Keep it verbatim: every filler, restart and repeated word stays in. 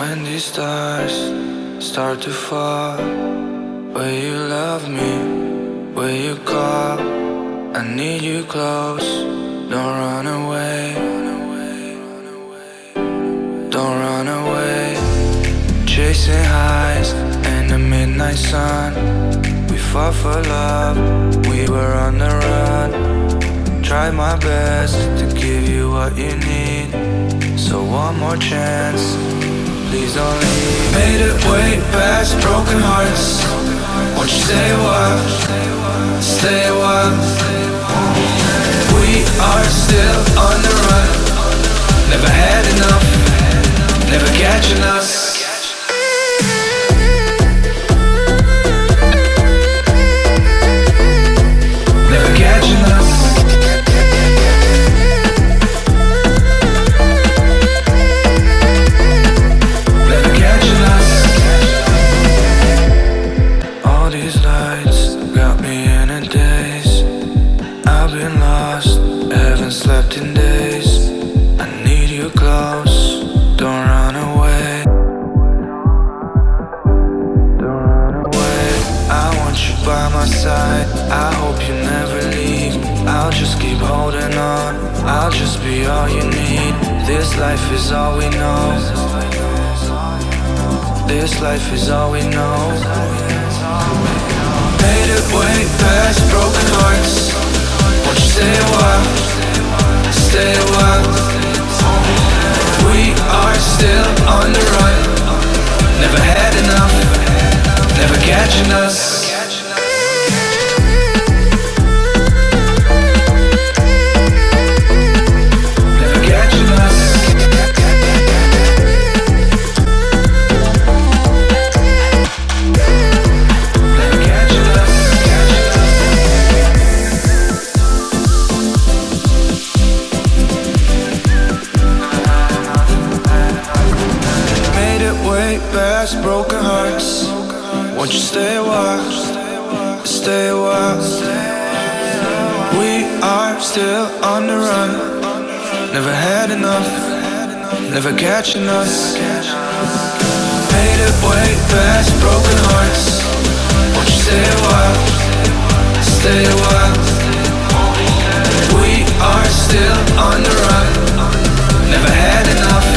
When these stars start to fall, will you love me? Will you call? I need you close. Don't run away. Don't run away. Chasing highs in the midnight sun. We fought for love, we were on the run. Tried my best to give you what you need. So one more chance, please don't leave. Made it way past broken hearts. Won't you stay a while, stay a while. We are still on the run. Never had enough, never catching us. Never catching us. Slept in days. I need you close. Don't run away. Don't run away. I want you by my side. I hope you never leave. I'll just keep holding on. I'll just be all you need. This life is all we know. This life is all we know. Made it way past broken hearts. Won't you stay a while? Stay a while. We are still on the run. Never had enough, never catching us. Never catching us. Never catching us. Way past broken hearts. Won't you stay a while? Stay a while. We are still on the run. Never had enough, never catching us. Made it way past broken hearts. Won't you stay a while? Stay a while. We are still on the run. Never had enough,